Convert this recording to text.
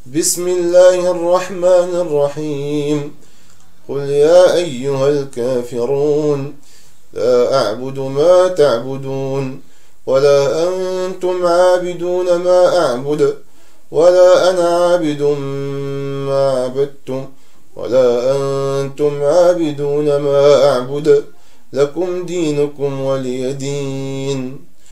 بسم الله الرحمن الرحيم. قل يا أيها الكافرون لا أعبد ما تعبدون ولا أنتم عابدون ما أعبد ولا أنا عابد ما عبدتم ولا أنتم عابدون ما أعبد لكم دينكم ولي دين.